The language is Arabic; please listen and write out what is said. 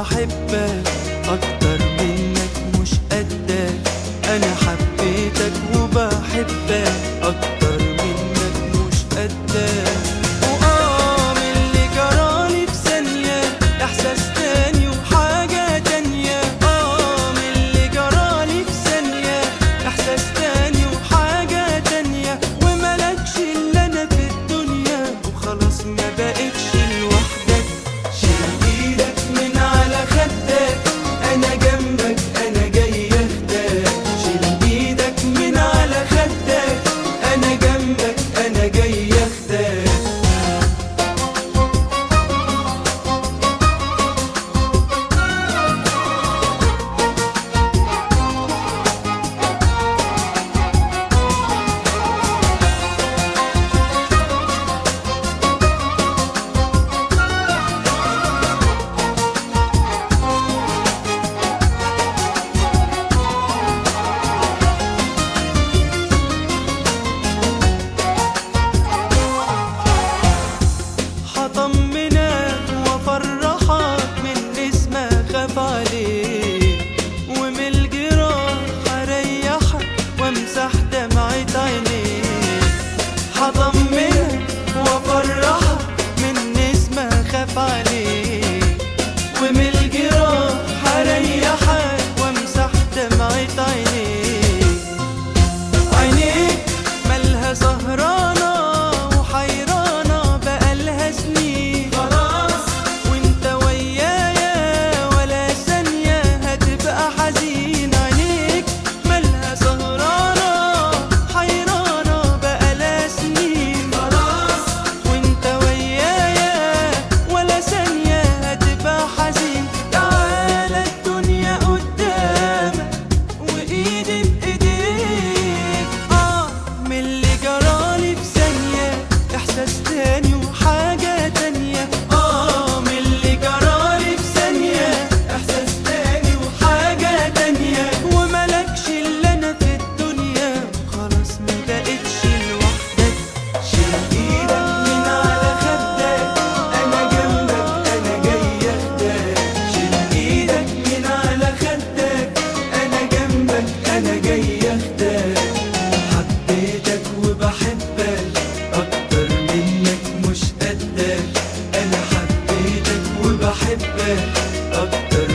وبحبك أكتر منك مش قدك. أنا حبيتك وبحبك أكتر منك مش قدك. من اللي جرالي في ثانية إحساس تاني وحاجة تانية. من اللي جرالي في ثانية إحساس تاني وحاجة تانية. وملكش إلا أنا في الدنيا وخلاص ما بقتش لوحدك. شيل إيدك من على خدك أنا جنبك أنا جاي أخدك. شيل إيدك من على خدك أنا جنبك أنا جاي أخدك. هطمنك وافرحك من اسمك خاف عليك. ومن الجراح هريحك وامسح دمعة عينيك. هطمنك وافرحك من اسمك خاف عليك. ومن الجراح هريحك وامسح دمعة عينيك. عينيك مالها سهرانة وحيرانة بقالها سنين. خلاص وانت ويايا ولا ثانية هتبقى حزين. عينيك مالها سهرانة حيرانة بقالها سنين. خلاص وانت ويايا ولا ثانية هتبقى حزين. تعالى الدنيا قدامك وإيدي بإيديك. من اللي جرالي في ثانية إحساس تاني وحاجة تانية. من اللي جرالي في ثانية إحساس تاني وحاجة تانية. وملكش إلا أنا في الدنيا وخلاص ما بقتش لوحدك. شيل إيدك من على خدك أنا جنبك أنا جاي أخدك. شيل إيدك من على خدك أنا جنبك أنا جاي أخدك. حبيتك وبحبك أكتر منك مش قدك. أنا حبيتك وبحبك أكتر